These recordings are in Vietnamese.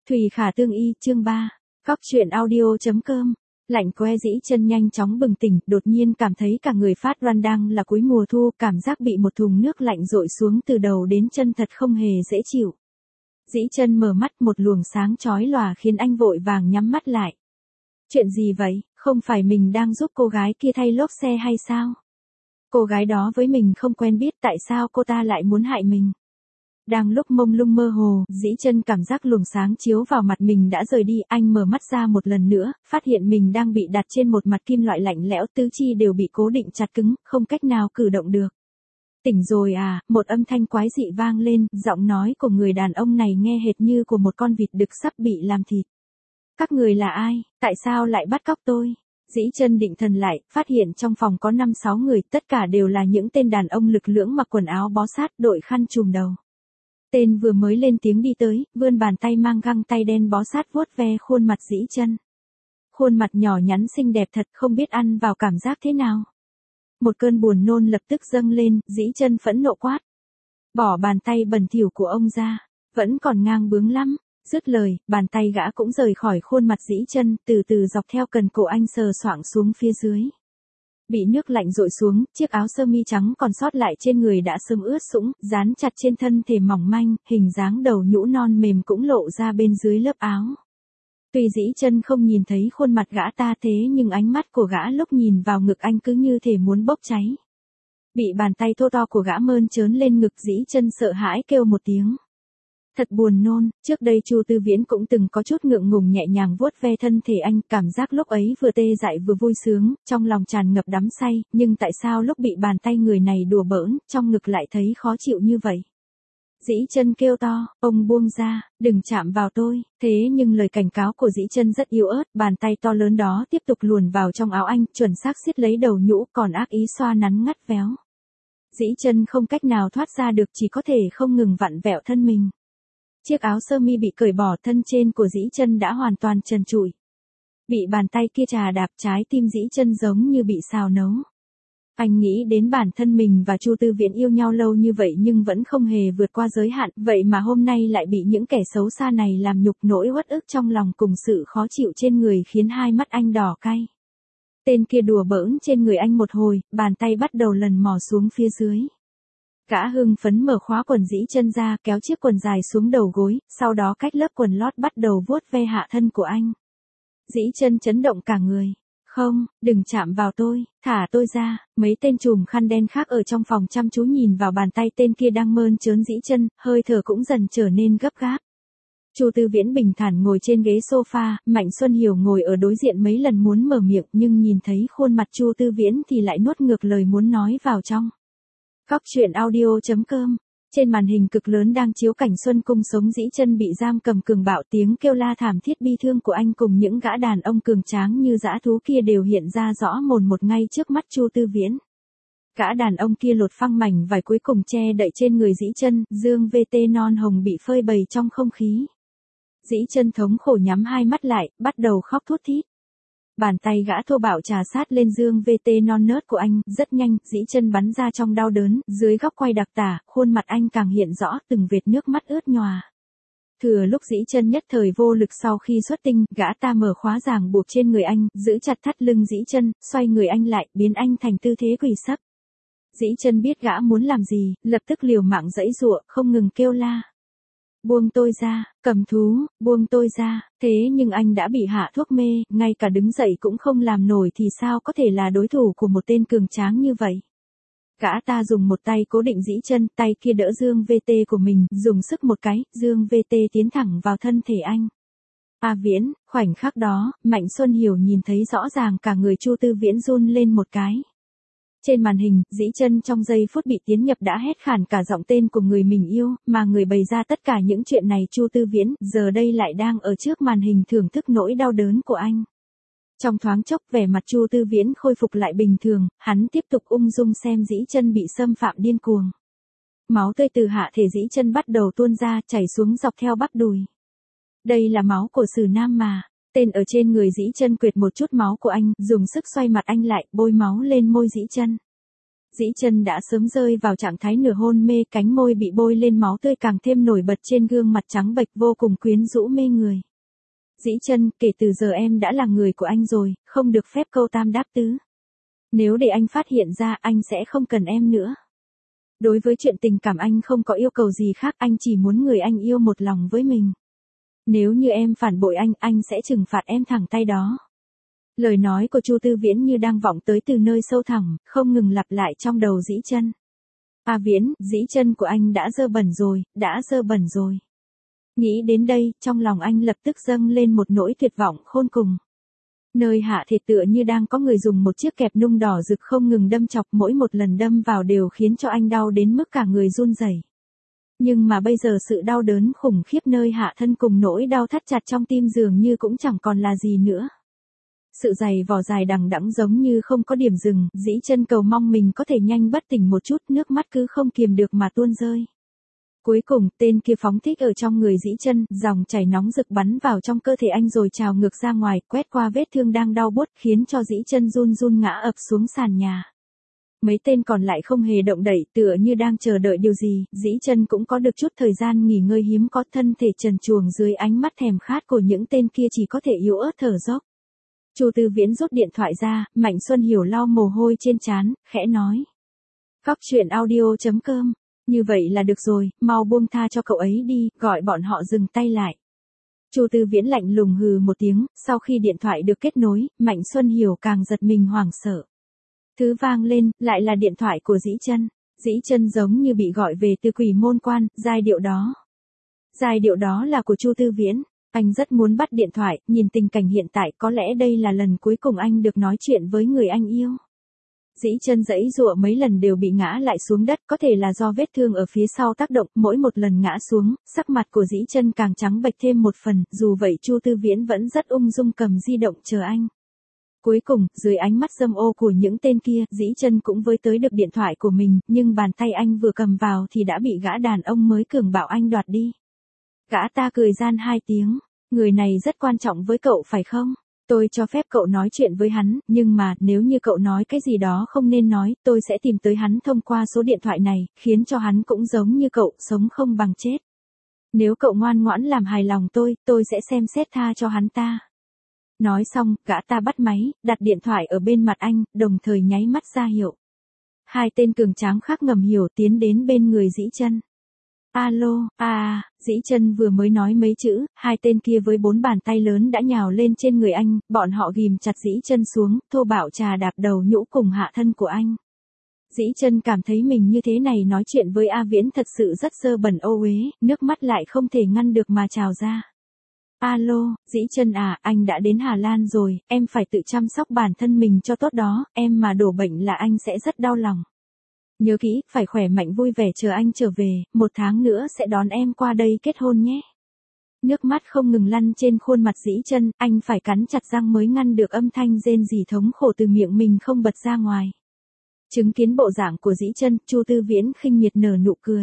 Thùy Khả Tương Y chương 3. Cóc truyện audio.com. Lạnh que Dĩ Chân nhanh chóng bừng tỉnh, đột nhiên cảm thấy cả người phát run, đang là cuối mùa thu, cảm giác bị một thùng nước lạnh dội xuống từ đầu đến chân thật không hề dễ chịu. Dĩ Chân mở mắt, một luồng sáng chói lòa khiến anh vội vàng nhắm mắt lại. Chuyện gì vậy, không phải mình đang giúp cô gái kia thay lốp xe hay sao? Cô gái đó với mình không quen biết, tại sao cô ta lại muốn hại mình? Đang lúc mông lung mơ hồ, Dĩ Chân cảm giác luồng sáng chiếu vào mặt mình đã rời đi, anh mở mắt ra một lần nữa, phát hiện mình đang bị đặt trên một mặt kim loại lạnh lẽo, tứ chi đều bị cố định chặt cứng, không cách nào cử động được. Tỉnh rồi à, một âm thanh quái dị vang lên, giọng nói của người đàn ông này nghe hệt như của một con vịt đực sắp bị làm thịt. Các người là ai, tại sao lại bắt cóc tôi? Dĩ Chân định thần lại, phát hiện trong phòng có 5-6 người, tất cả đều là những tên đàn ông lực lưỡng mặc quần áo bó sát, đội khăn trùm đầu. Tên vừa mới lên tiếng đi tới, vươn bàn tay mang găng tay đen bó sát vuốt ve khuôn mặt Dĩ Chân. Khuôn mặt nhỏ nhắn xinh đẹp thật, không biết ăn vào cảm giác thế nào. Một cơn buồn nôn lập tức dâng lên, Dĩ Chân phẫn nộ quát. Bỏ bàn tay bẩn thỉu của ông ra, vẫn còn ngang bướng lắm. Dứt lời, bàn tay gã cũng rời khỏi khuôn mặt Dĩ Chân, từ từ dọc theo cần cổ anh sờ soạng xuống phía dưới. Bị nước lạnh dội xuống, chiếc áo sơ mi trắng còn sót lại trên người đã sớm ướt sũng, dán chặt trên thân thể mỏng manh, hình dáng đầu nhũ non mềm cũng lộ ra bên dưới lớp áo. Tuy Dĩ Chân không nhìn thấy khuôn mặt gã ta thế nhưng ánh mắt của gã lúc nhìn vào ngực anh cứ như thể muốn bốc cháy. Bị bàn tay thô to của gã mơn trớn lên ngực, Dĩ Chân sợ hãi kêu một tiếng. Thật buồn nôn, trước đây Chu Tư Viễn cũng từng có chút ngượng ngùng nhẹ nhàng vuốt ve thân thể anh, cảm giác lúc ấy vừa tê dại vừa vui sướng, trong lòng tràn ngập đắm say, nhưng tại sao lúc bị bàn tay người này đùa bỡn, trong ngực lại thấy khó chịu như vậy? Dĩ Chân kêu to, ông buông ra, đừng chạm vào tôi, thế nhưng lời cảnh cáo của Dĩ Chân rất yếu ớt, bàn tay to lớn đó tiếp tục luồn vào trong áo anh, chuẩn xác siết lấy đầu nhũ, còn ác ý xoa nắn ngắt véo. Dĩ Chân không cách nào thoát ra được, chỉ có thể không ngừng vặn vẹo thân mình. Chiếc áo sơ mi bị cởi bỏ, thân trên của Dĩ Chân đã hoàn toàn trần trụi. Bị bàn tay kia chà đạp, trái tim Dĩ Chân giống như bị xào nấu. Anh nghĩ đến bản thân mình và Chu Tư Viễn yêu nhau lâu như vậy nhưng vẫn không hề vượt qua giới hạn, vậy mà hôm nay lại bị những kẻ xấu xa này làm nhục, nỗi uất ức trong lòng cùng sự khó chịu trên người khiến hai mắt anh đỏ cay. Tên kia đùa bỡn trên người anh một hồi, bàn tay bắt đầu lần mò xuống phía dưới. Gã hưng phấn mở khóa quần Dĩ Chân ra, kéo chiếc quần dài xuống đầu gối, sau đó cách lớp quần lót bắt đầu vuốt ve hạ thân của anh. Dĩ Chân chấn động cả người. Không, đừng chạm vào tôi, thả tôi ra. Mấy tên trùm khăn đen khác ở trong phòng chăm chú nhìn vào bàn tay tên kia đang mơn trớn Dĩ Chân, hơi thở cũng dần trở nên gấp gáp. Chu Tư Viễn bình thản ngồi trên ghế sofa, Mạnh Xuân Hiểu ngồi ở đối diện mấy lần muốn mở miệng nhưng nhìn thấy khuôn mặt Chu Tư Viễn thì lại nuốt ngược lời muốn nói vào trong. Cóc truyện audio.com. Trên màn hình cực lớn đang chiếu cảnh Xuân Cung sống Dĩ Chân bị giam cầm cường bạo, tiếng kêu la thảm thiết bi thương của anh cùng những gã đàn ông cường tráng như dã thú kia đều hiện ra rõ mồn một ngay trước mắt Chu Tư Viễn. Gã đàn ông kia lột phăng mảnh vải cuối cùng che đậy trên người Dĩ Chân, dương VT non hồng bị phơi bày trong không khí. Dĩ Chân thống khổ nhắm hai mắt lại, bắt đầu khóc thút thít. Bàn tay gã thô bạo trà sát lên dương VT non nớt của anh, rất nhanh, Dĩ Chân bắn ra trong đau đớn, dưới góc quay đặc tả, khuôn mặt anh càng hiện rõ từng vệt nước mắt ướt nhòa. Thừa lúc Dĩ Chân nhất thời vô lực sau khi xuất tinh, gã ta mở khóa ràng buộc trên người anh, giữ chặt thắt lưng Dĩ Chân, xoay người anh lại, biến anh thành tư thế quỳ sấp. Dĩ Chân biết gã muốn làm gì, lập tức liều mạng giãy giụa, không ngừng kêu la. Buông tôi ra, cầm thú, buông tôi ra, thế nhưng anh đã bị hạ thuốc mê, ngay cả đứng dậy cũng không làm nổi thì sao có thể là đối thủ của một tên cường tráng như vậy. Gã ta dùng một tay cố định Dĩ Chân, tay kia đỡ dương VT của mình, dùng sức một cái, dương VT tiến thẳng vào thân thể anh. Viễn, khoảnh khắc đó, Mạnh Xuân Hiểu nhìn thấy rõ ràng cả người Chu Tư Viễn run lên một cái. Trên màn hình, Dĩ Chân trong giây phút bị tiến nhập đã hét khản cả giọng tên của người mình yêu, mà người bày ra tất cả những chuyện này Chu Tư Viễn, giờ đây lại đang ở trước màn hình thưởng thức nỗi đau đớn của anh. Trong thoáng chốc vẻ mặt Chu Tư Viễn khôi phục lại bình thường, hắn tiếp tục ung dung xem Dĩ Chân bị xâm phạm điên cuồng. Máu tươi từ hạ thể Dĩ Chân bắt đầu tuôn ra, chảy xuống dọc theo bắp đùi. Đây là máu của Sử Nam mà. Tên ở trên người Dĩ Chân quệt một chút máu của anh, dùng sức xoay mặt anh lại, bôi máu lên môi Dĩ Chân. Dĩ Chân đã sớm rơi vào trạng thái nửa hôn mê, cánh môi bị bôi lên máu tươi càng thêm nổi bật trên gương mặt trắng bệch vô cùng quyến rũ mê người. Dĩ Chân, kể từ giờ em đã là người của anh rồi, không được phép câu tam đáp tứ. Nếu để anh phát hiện ra, anh sẽ không cần em nữa. Đối với chuyện tình cảm anh không có yêu cầu gì khác, anh chỉ muốn người anh yêu một lòng với mình. Nếu như em phản bội anh sẽ trừng phạt em thẳng tay đó. Lời nói của Chu Tư Viễn như đang vọng tới từ nơi sâu thẳm, không ngừng lặp lại trong đầu Dĩ Chân. A Viễn, Dĩ Chân của anh đã dơ bẩn rồi, đã dơ bẩn rồi. Nghĩ đến đây, trong lòng anh lập tức dâng lên một nỗi tuyệt vọng khôn cùng. Nơi hạ thịt tựa như đang có người dùng một chiếc kẹp nung đỏ rực không ngừng đâm chọc, mỗi một lần đâm vào đều khiến cho anh đau đến mức cả người run rẩy. Nhưng mà bây giờ sự đau đớn khủng khiếp nơi hạ thân cùng nỗi đau thắt chặt trong tim dường như cũng chẳng còn là gì nữa. Sự dày vò dài đằng đẵng giống như không có điểm dừng, Dĩ Chân cầu mong mình có thể nhanh bất tỉnh một chút, nước mắt cứ không kiềm được mà tuôn rơi. Cuối cùng, tên kia phóng thích ở trong người Dĩ Chân, dòng chảy nóng rực bắn vào trong cơ thể anh rồi trào ngược ra ngoài, quét qua vết thương đang đau buốt, khiến cho Dĩ Chân run run ngã ập xuống sàn nhà. Mấy tên còn lại không hề động đậy, tựa như đang chờ đợi điều gì, Dĩ Chân cũng có được chút thời gian nghỉ ngơi hiếm có, thân thể trần truồng dưới ánh mắt thèm khát của những tên kia chỉ có thể yếu ớt thở dốc. Chu Tư Viễn rút điện thoại ra, Mạnh Xuân Hiểu lau mồ hôi trên trán, khẽ nói. Cóc truyện audio.com, như vậy là được rồi, mau buông tha cho cậu ấy đi, gọi bọn họ dừng tay lại. Chu Tư Viễn lạnh lùng hừ một tiếng, sau khi điện thoại được kết nối, Mạnh Xuân Hiểu càng giật mình hoảng sợ. Thứ vang lên, lại là điện thoại của Dĩ Chân. Dĩ Chân giống như bị gọi về từ quỷ môn quan, giai điệu đó là của Chu Tư Viễn. Anh rất muốn bắt điện thoại, nhìn tình cảnh hiện tại có lẽ đây là lần cuối cùng anh được nói chuyện với người anh yêu. Dĩ Chân giãy giụa mấy lần đều bị ngã lại xuống đất, có thể là do vết thương ở phía sau tác động, mỗi một lần ngã xuống, sắc mặt của Dĩ Chân càng trắng bệch thêm một phần, dù vậy Chu Tư Viễn vẫn rất ung dung cầm di động chờ anh. Cuối cùng, dưới ánh mắt dâm ô của những tên kia, Dĩ Chân cũng với tới được điện thoại của mình, nhưng bàn tay anh vừa cầm vào thì đã bị gã đàn ông mới cường bạo anh đoạt đi. Gã ta cười gian hai tiếng, người này rất quan trọng với cậu phải không? Tôi cho phép cậu nói chuyện với hắn, nhưng mà nếu như cậu nói cái gì đó không nên nói, tôi sẽ tìm tới hắn thông qua số điện thoại này, khiến cho hắn cũng giống như cậu, sống không bằng chết. Nếu cậu ngoan ngoãn làm hài lòng tôi sẽ xem xét tha cho hắn ta. Nói xong, gã ta bắt máy, đặt điện thoại ở bên mặt anh, đồng thời nháy mắt ra hiệu. Hai tên cường tráng khác ngầm hiểu tiến đến bên người Dĩ Chân. Alo, Dĩ Chân vừa mới nói mấy chữ, hai tên kia với 4 bàn tay lớn đã nhào lên trên người anh, bọn họ ghim chặt Dĩ Chân xuống, thô bạo trà đạp đầu nhũ cùng hạ thân của anh. Dĩ Chân cảm thấy mình như thế này nói chuyện với A Viễn thật sự rất dơ bẩn ô uế, nước mắt lại không thể ngăn được mà trào ra. Alo, Dĩ Chân à, anh đã đến Hà Lan rồi, em phải tự chăm sóc bản thân mình cho tốt đó, em mà đổ bệnh là anh sẽ rất đau lòng. Nhớ kỹ, phải khỏe mạnh vui vẻ chờ anh trở về, 1 tháng nữa sẽ đón em qua đây kết hôn nhé. Nước mắt không ngừng lăn trên khuôn mặt Dĩ Chân, anh phải cắn chặt răng mới ngăn được âm thanh rên rỉ thống khổ từ miệng mình không bật ra ngoài. Chứng kiến bộ dạng của Dĩ Chân, Chu Tư Viễn khinh miệt nở nụ cười.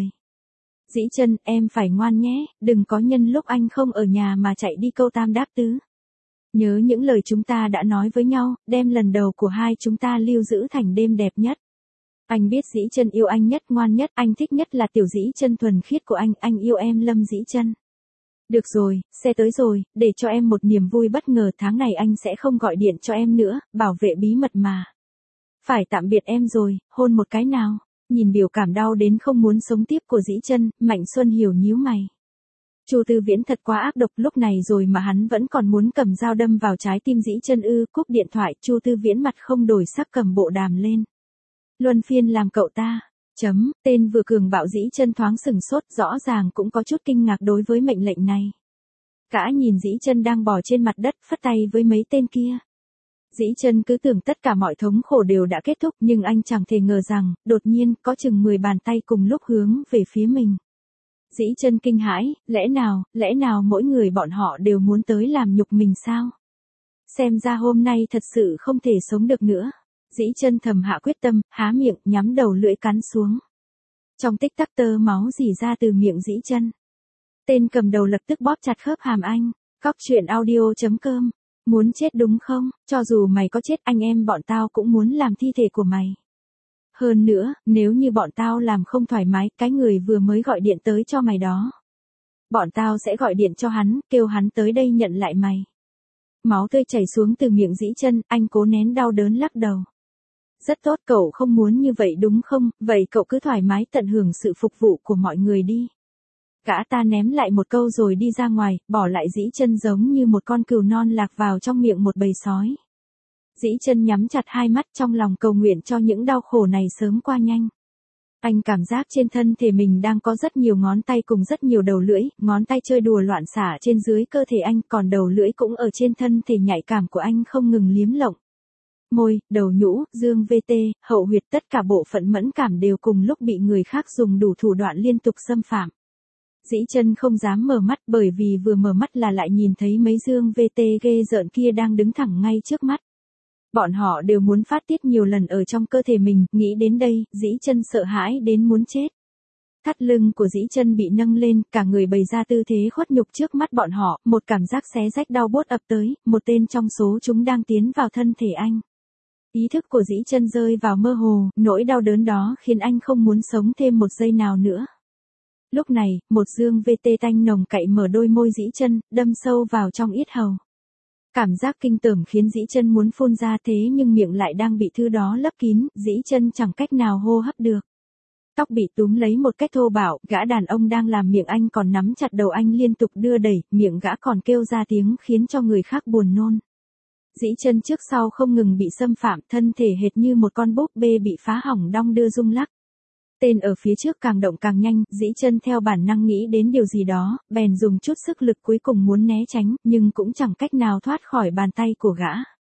Dĩ Chân, em phải ngoan nhé, đừng có nhân lúc anh không ở nhà mà chạy đi câu tam đáp tứ. Nhớ những lời chúng ta đã nói với nhau, đem lần đầu của hai chúng ta lưu giữ thành đêm đẹp nhất. Anh biết Dĩ Chân yêu anh nhất, ngoan nhất, anh thích nhất là tiểu Dĩ Chân thuần khiết của anh yêu em Lâm Dĩ Chân. Được rồi, xe tới rồi, để cho em một niềm vui bất ngờ, tháng này anh sẽ không gọi điện cho em nữa, bảo vệ bí mật mà. Phải tạm biệt em rồi, hôn một cái nào. Nhìn biểu cảm đau đến không muốn sống tiếp của Dĩ Chân, Mạnh Xuân Hiểu nhíu mày. Chu Tư Viễn thật quá ác độc, lúc này rồi mà hắn vẫn còn muốn cầm dao đâm vào trái tim Dĩ Chân ư? Cúp điện thoại, Chu Tư Viễn mặt không đổi sắc cầm bộ đàm lên. Luân phiên làm cậu ta. Tên vừa cường bạo Dĩ Chân thoáng sừng sốt, rõ ràng cũng có chút kinh ngạc đối với mệnh lệnh này. Gã nhìn Dĩ Chân đang bò trên mặt đất, phất tay với mấy tên kia. Dĩ Chân cứ tưởng tất cả mọi thống khổ đều đã kết thúc, nhưng anh chẳng thể ngờ rằng, đột nhiên, có chừng 10 bàn tay cùng lúc hướng về phía mình. Dĩ Chân kinh hãi, lẽ nào mỗi người bọn họ đều muốn tới làm nhục mình sao? Xem ra hôm nay thật sự không thể sống được nữa. Dĩ Chân thầm hạ quyết tâm, há miệng, nhắm đầu lưỡi cắn xuống. Trong tích tắc tơ máu rỉ ra từ miệng Dĩ Chân. Tên cầm đầu lập tức bóp chặt khớp hàm anh. Cóc truyện audio.com. Muốn chết đúng không? Cho dù mày có chết, anh em bọn tao cũng muốn làm thi thể của mày. Hơn nữa, nếu như bọn tao làm không thoải mái, cái người vừa mới gọi điện tới cho mày đó. Bọn tao sẽ gọi điện cho hắn, kêu hắn tới đây nhận lại mày. Máu tươi chảy xuống từ miệng Dĩ Chân, anh cố nén đau đớn lắc đầu. Rất tốt, cậu không muốn như vậy đúng không, vậy cậu cứ thoải mái tận hưởng sự phục vụ của mọi người đi. Gã ta ném lại một câu rồi đi ra ngoài, bỏ lại Dĩ Chân giống như một con cừu non lạc vào trong miệng một bầy sói. Dĩ Chân nhắm chặt hai mắt trong lòng cầu nguyện cho những đau khổ này sớm qua nhanh. Anh cảm giác trên thân thể mình đang có rất nhiều ngón tay cùng rất nhiều đầu lưỡi, ngón tay chơi đùa loạn xả trên dưới cơ thể anh, còn đầu lưỡi cũng ở trên thân thể nhạy cảm của anh không ngừng liếm lộng. Môi, đầu nhũ, dương VT, hậu huyệt tất cả bộ phận mẫn cảm đều cùng lúc bị người khác dùng đủ thủ đoạn liên tục xâm phạm. Dĩ Chân không dám mở mắt bởi vì vừa mở mắt là lại nhìn thấy mấy dương VT ghê rợn kia đang đứng thẳng ngay trước mắt. Bọn họ đều muốn phát tiết nhiều lần ở trong cơ thể mình, nghĩ đến đây, Dĩ Chân sợ hãi đến muốn chết. Thắt lưng của Dĩ Chân bị nâng lên, cả người bày ra tư thế khuất nhục trước mắt bọn họ, một cảm giác xé rách đau buốt ập tới, một tên trong số chúng đang tiến vào thân thể anh. Ý thức của Dĩ Chân rơi vào mơ hồ, nỗi đau đớn đó khiến anh không muốn sống thêm một giây nào nữa. Lúc này, một dương VT tanh nồng cậy mở đôi môi Dĩ Chân, đâm sâu vào trong yết hầu. Cảm giác kinh tởm khiến Dĩ Chân muốn phun ra thế nhưng miệng lại đang bị thứ đó lấp kín, Dĩ Chân chẳng cách nào hô hấp được. Tóc bị túm lấy một cách thô bạo, gã đàn ông đang làm miệng anh còn nắm chặt đầu anh liên tục đưa đẩy, miệng gã còn kêu ra tiếng khiến cho người khác buồn nôn. Dĩ Chân trước sau không ngừng bị xâm phạm, thân thể hệt như một con búp bê bị phá hỏng đong đưa rung lắc. Tên ở phía trước càng động càng nhanh, Dĩ Chân theo bản năng nghĩ đến điều gì đó, bèn dùng chút sức lực cuối cùng muốn né tránh, nhưng cũng chẳng cách nào thoát khỏi bàn tay của gã.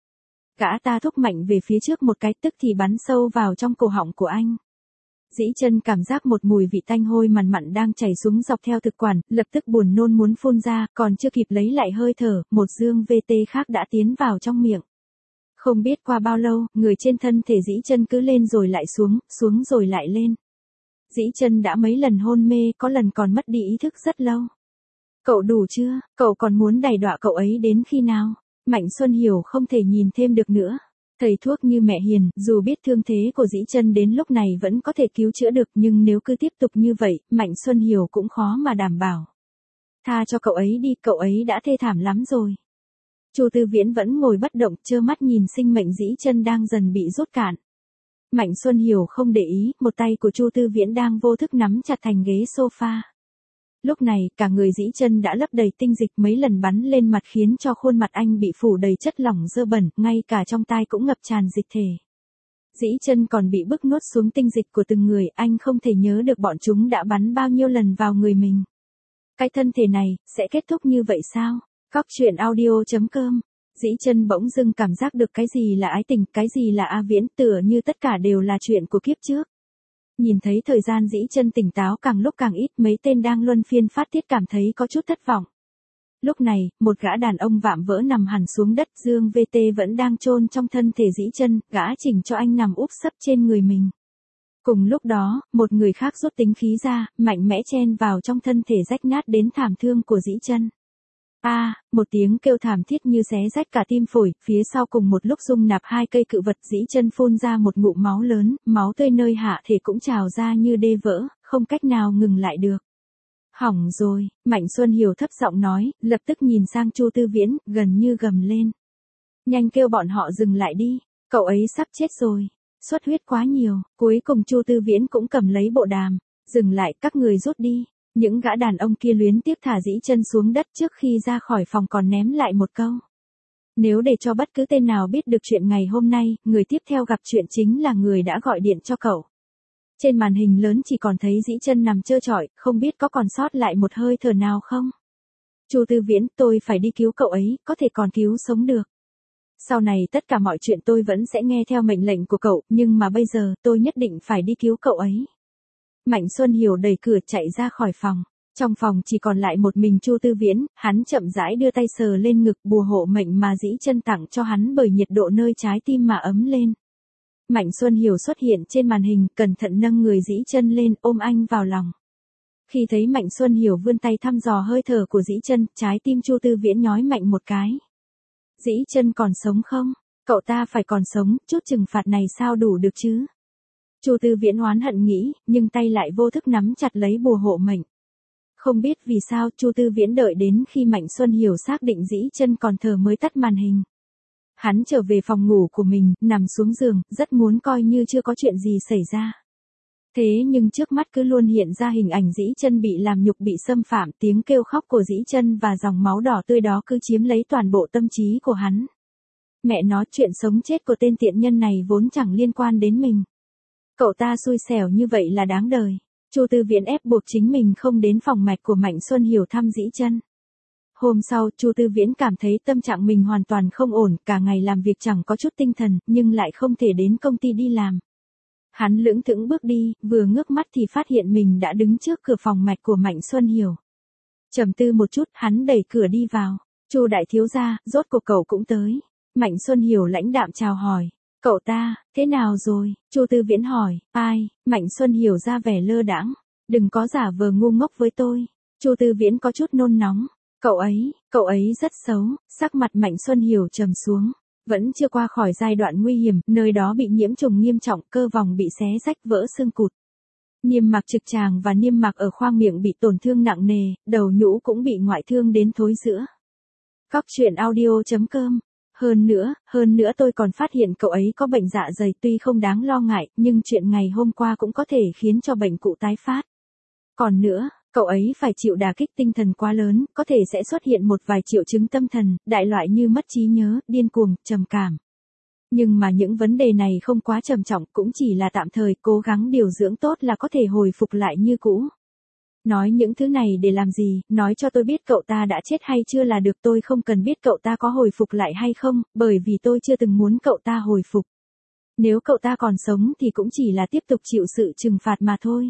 Gã ta thúc mạnh về phía trước một cái tức thì bắn sâu vào trong cổ họng của anh. Dĩ Chân cảm giác một mùi vị tanh hôi mằn mặn đang chảy xuống dọc theo thực quản, lập tức buồn nôn muốn phun ra, còn chưa kịp lấy lại hơi thở, một dương VT khác đã tiến vào trong miệng. Không biết qua bao lâu, người trên thân thể Dĩ Chân cứ lên rồi lại xuống, xuống rồi lại lên. Dĩ Chân đã mấy lần hôn mê, có lần còn mất đi ý thức rất lâu. Cậu đủ chưa, cậu còn muốn đày đọa cậu ấy đến khi nào? Mạnh Xuân Hiểu không thể nhìn thêm được nữa. Thầy thuốc như mẹ Hiền, dù biết thương thế của Dĩ Chân đến lúc này vẫn có thể cứu chữa được nhưng nếu cứ tiếp tục như vậy, Mạnh Xuân Hiểu cũng khó mà đảm bảo. Tha cho cậu ấy đi, cậu ấy đã thê thảm lắm rồi. Chu Tư Viễn vẫn ngồi bất động, trơ mắt nhìn sinh mệnh Dĩ Chân đang dần bị rút cạn. Mạnh Xuân Hiểu không để ý, một tay của Chu Tư Viễn đang vô thức nắm chặt thành ghế sofa. Lúc này, cả người Dĩ Chân đã lấp đầy tinh dịch, mấy lần bắn lên mặt khiến cho khuôn mặt anh bị phủ đầy chất lỏng dơ bẩn, ngay cả trong tai cũng ngập tràn dịch thể. Dĩ Chân còn bị bức nuốt xuống tinh dịch của từng người, anh không thể nhớ được bọn chúng đã bắn bao nhiêu lần vào người mình. Cái thân thể này, sẽ kết thúc như vậy sao? Cóc truyện audio.com. Dĩ Chân bỗng dưng cảm giác được cái gì là ái tình, cái gì là A Viễn, tựa như tất cả đều là chuyện của kiếp trước. Nhìn thấy thời gian Dĩ Chân tỉnh táo càng lúc càng ít, mấy tên đang luân phiên phát tiết cảm thấy có chút thất vọng. Lúc này, một gã đàn ông vạm vỡ nằm hẳn xuống đất, dương VT vẫn đang chôn trong thân thể Dĩ Chân, gã chỉnh cho anh nằm úp sấp trên người mình. Cùng lúc đó, một người khác rút tính khí ra, mạnh mẽ chen vào trong thân thể rách nát đến thảm thương của Dĩ Chân. Một tiếng kêu thảm thiết như xé rách cả tim phổi, phía sau cùng một lúc dung nạp hai cây cự vật, Dĩ Chân phun ra một ngụm máu lớn, máu tươi nơi hạ thể cũng trào ra như đê vỡ, không cách nào ngừng lại được. Hỏng rồi, Mạnh Xuân Hiểu thấp giọng nói, lập tức nhìn sang Chu Tư Viễn, gần như gầm lên. Nhanh kêu bọn họ dừng lại đi, cậu ấy sắp chết rồi, xuất huyết quá nhiều, cuối cùng Chu Tư Viễn cũng cầm lấy bộ đàm, dừng lại, các người rút đi. Những gã đàn ông kia luyến tiếc thả Dĩ Chân xuống đất, trước khi ra khỏi phòng còn ném lại một câu. Nếu để cho bất cứ tên nào biết được chuyện ngày hôm nay, người tiếp theo gặp chuyện chính là người đã gọi điện cho cậu. Trên màn hình lớn chỉ còn thấy Dĩ Chân nằm trơ trọi, không biết có còn sót lại một hơi thở nào không. Chu Tư Viễn, tôi phải đi cứu cậu ấy, có thể còn cứu sống được. Sau này tất cả mọi chuyện tôi vẫn sẽ nghe theo mệnh lệnh của cậu, nhưng mà bây giờ tôi nhất định phải đi cứu cậu ấy. Mạnh Xuân Hiểu đẩy cửa chạy ra khỏi phòng. Trong phòng chỉ còn lại một mình Chu Tư Viễn, hắn chậm rãi đưa tay sờ lên ngực, bùa hộ mệnh mà Dĩ Chân tặng cho hắn bởi nhiệt độ nơi trái tim mà ấm lên. Mạnh Xuân Hiểu xuất hiện trên màn hình, cẩn thận nâng người Dĩ Chân lên, ôm anh vào lòng. Khi thấy Mạnh Xuân Hiểu vươn tay thăm dò hơi thở của Dĩ Chân, trái tim Chu Tư Viễn nhói mạnh một cái. Dĩ Chân còn sống không? Cậu ta phải còn sống, chút trừng phạt này sao đủ được chứ? Chu Tư Viễn oán hận nghĩ, nhưng tay lại vô thức nắm chặt lấy bùa hộ mệnh. Không biết vì sao Chu Tư Viễn đợi đến khi Mạnh Xuân Hiểu xác định Dĩ Chân còn thở mới tắt màn hình. Hắn trở về phòng ngủ của mình, nằm xuống giường, rất muốn coi như chưa có chuyện gì xảy ra. Thế nhưng trước mắt cứ luôn hiện ra hình ảnh Dĩ Chân bị làm nhục, bị xâm phạm, tiếng kêu khóc của Dĩ Chân và dòng máu đỏ tươi đó cứ chiếm lấy toàn bộ tâm trí của hắn. Mẹ nó, chuyện sống chết của tên tiện nhân này vốn chẳng liên quan đến mình. Cậu ta xui xẻo như vậy là đáng đời. Chu Tư Viễn ép buộc chính mình không đến phòng mạch của Mạnh Xuân Hiểu thăm Dĩ Chân. Hôm sau, Chu Tư Viễn cảm thấy tâm trạng mình hoàn toàn không ổn, cả ngày làm việc chẳng có chút tinh thần, nhưng lại không thể đến công ty đi làm. Hắn lững thững bước đi, vừa ngước mắt thì phát hiện mình đã đứng trước cửa phòng mạch của Mạnh Xuân Hiểu. Trầm tư một chút, hắn đẩy cửa đi vào. Chu đại thiếu gia, rốt cuộc cậu cũng tới. Mạnh Xuân Hiểu lãnh đạm chào hỏi. Cậu ta, thế nào rồi? Chu Tư Viễn hỏi. Ai? Mạnh Xuân Hiểu ra vẻ lơ đãng. Đừng có giả vờ ngu ngốc với tôi. Chu Tư Viễn có chút nôn nóng. Cậu ấy rất xấu. Sắc mặt Mạnh Xuân Hiểu trầm xuống. Vẫn chưa qua khỏi giai đoạn nguy hiểm, nơi đó bị nhiễm trùng nghiêm trọng, cơ vòng bị xé rách vỡ xương cụt. Niêm mạc trực tràng và niêm mạc ở khoang miệng bị tổn thương nặng nề, đầu nhũ cũng bị ngoại thương đến thối rữa. Cóc truyện audio.com. Hơn nữa tôi còn phát hiện cậu ấy có bệnh dạ dày, tuy không đáng lo ngại, nhưng chuyện ngày hôm qua cũng có thể khiến cho bệnh cũ tái phát. Còn nữa, cậu ấy phải chịu đả kích tinh thần quá lớn, có thể sẽ xuất hiện một vài triệu chứng tâm thần, đại loại như mất trí nhớ, điên cuồng, trầm cảm. Nhưng mà những vấn đề này không quá trầm trọng, cũng chỉ là tạm thời, cố gắng điều dưỡng tốt là có thể hồi phục lại như cũ. Nói những thứ này để làm gì, nói cho tôi biết cậu ta đã chết hay chưa là được, tôi không cần biết cậu ta có hồi phục lại hay không, bởi vì tôi chưa từng muốn cậu ta hồi phục. Nếu cậu ta còn sống thì cũng chỉ là tiếp tục chịu sự trừng phạt mà thôi.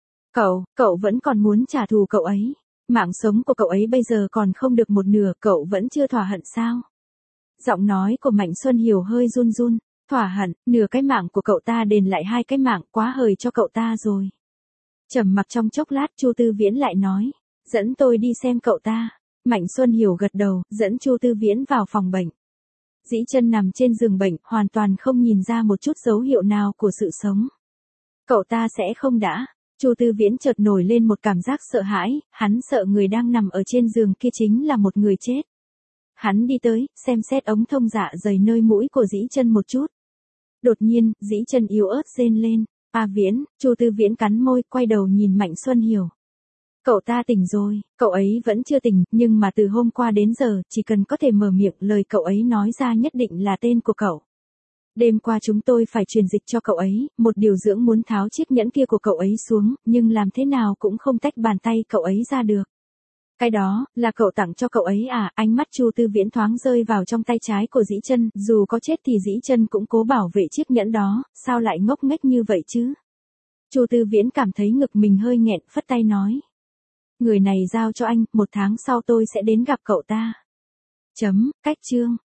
Cậu vẫn còn muốn trả thù cậu ấy. Mạng sống của cậu ấy bây giờ còn không được một nửa, cậu vẫn chưa thỏa hận sao? Giọng nói của Mạnh Xuân Hiểu hơi run run. Thỏa hận, nửa cái mạng của cậu ta đền lại 2 cái mạng, quá hời cho cậu ta rồi. Trầm mặc trong chốc lát, Chu Tư Viễn lại nói. Dẫn tôi đi xem cậu ta. Mạnh Xuân Hiểu gật đầu, dẫn Chu Tư Viễn vào phòng bệnh. Dĩ Chân nằm trên giường bệnh, hoàn toàn không nhìn ra một chút dấu hiệu nào của sự sống. Cậu ta sẽ không đã. Chu Tư Viễn chợt nổi lên một cảm giác sợ hãi, hắn sợ người đang nằm ở trên giường kia chính là một người chết. Hắn đi tới, xem xét ống thông dạ dày nơi mũi của Dĩ Chân một chút. Đột nhiên, Dĩ Chân yếu ớt rên lên. A Viễn, Chu Tư Viễn cắn môi, quay đầu nhìn Mạnh Xuân Hiểu. Cậu ta tỉnh rồi, cậu ấy vẫn chưa tỉnh, nhưng mà từ hôm qua đến giờ, chỉ cần có thể mở miệng, lời cậu ấy nói ra nhất định là tên của cậu. Đêm qua chúng tôi phải truyền dịch cho cậu ấy, một điều dưỡng muốn tháo chiếc nhẫn kia của cậu ấy xuống, nhưng làm thế nào cũng không tách bàn tay cậu ấy ra được. Cái đó, là cậu tặng cho cậu ấy à? Ánh mắt Chu Tư Viễn thoáng rơi vào trong tay trái của Dĩ Chân, dù có chết thì Dĩ Chân cũng cố bảo vệ chiếc nhẫn đó, sao lại ngốc nghếch như vậy chứ? Chu Tư Viễn cảm thấy ngực mình hơi nghẹn, phất tay nói. Người này giao cho anh, 1 tháng sau tôi sẽ đến gặp cậu ta. Cách chương.